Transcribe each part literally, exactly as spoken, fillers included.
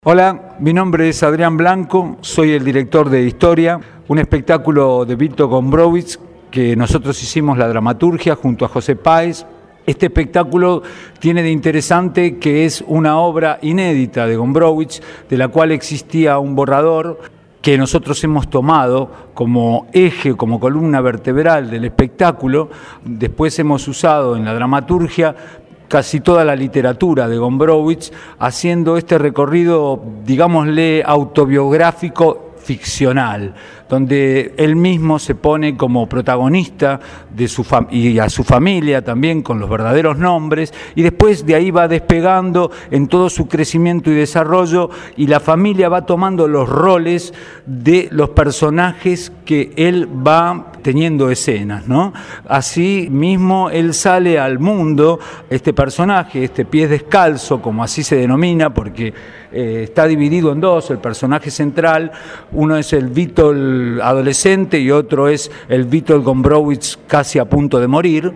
Hola, mi nombre es Adrián Blanco, soy el director de Historia, un espectáculo de Vito Gombrowicz que nosotros hicimos la dramaturgia junto a José Páez. Este espectáculo tiene de interesante que es una obra inédita de Gombrowicz, de la cual existía un borrador que nosotros hemos tomado como eje, como columna vertebral del espectáculo. Después hemos usado en la dramaturgia casi toda la literatura de Gombrowicz, haciendo este recorrido, digámosle, autobiográfico ficcional, donde él mismo se pone como protagonista de su fam- y a su familia también con los verdaderos nombres, y después de ahí va despegando en todo su crecimiento y desarrollo, y la familia va tomando los roles de los personajes que él va teniendo escenas, ¿no? Así mismo él sale al mundo, este personaje, este Pies Descalzo, como así se denomina, porque eh, está dividido en dos, el personaje central, uno es el Vítor adolescente y otro es el Vítor Gombrowicz casi a punto de morir.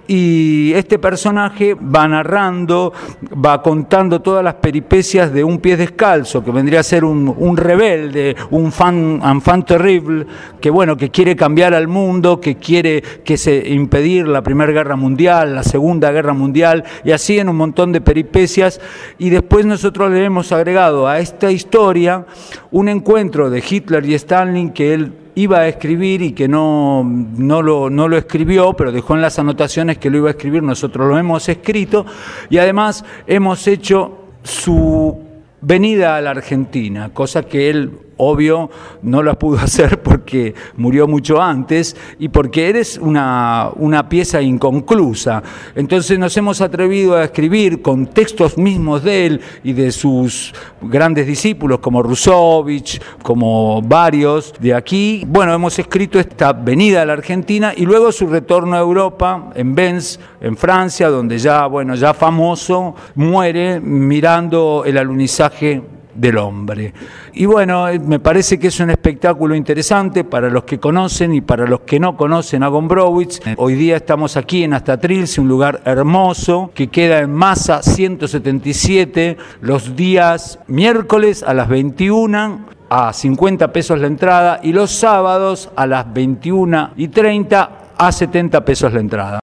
Y este personaje va narrando, va contando todas las peripecias de un Pies Descalzo, que vendría a ser un, un rebelde, un fan, enfant terrible, que bueno, que quiere cambiar al mundo, que quiere que se impedir la Primera Guerra Mundial, la Segunda Guerra Mundial, y así en un montón de peripecias. Y después nosotros le hemos agregado a esta historia un encuentro de Hitler y Stalin que él iba a escribir y que no, no, lo, no lo escribió, pero dejó en las anotaciones que lo iba a escribir, nosotros lo hemos escrito, y además hemos hecho su venida a la Argentina, cosa que él, obvio, no la pudo hacer porque murió mucho antes y porque eres una, una pieza inconclusa. Entonces nos hemos atrevido a escribir con textos mismos de él y de sus grandes discípulos como Rusovich, como varios de aquí. Bueno, hemos escrito esta venida a la Argentina y luego su retorno a Europa, en Vence, en Francia, donde ya, bueno, ya famoso, muere mirando el alunizaje del hombre. Y bueno, me parece que es un espectáculo interesante para los que conocen y para los que no conocen a Gombrowicz. Hoy día estamos aquí en Astatrilce, un lugar hermoso que queda en Massa ciento setenta y siete, los días miércoles a las veintiuna a cincuenta pesos la entrada y los sábados a las veintiuna y treinta a setenta pesos la entrada.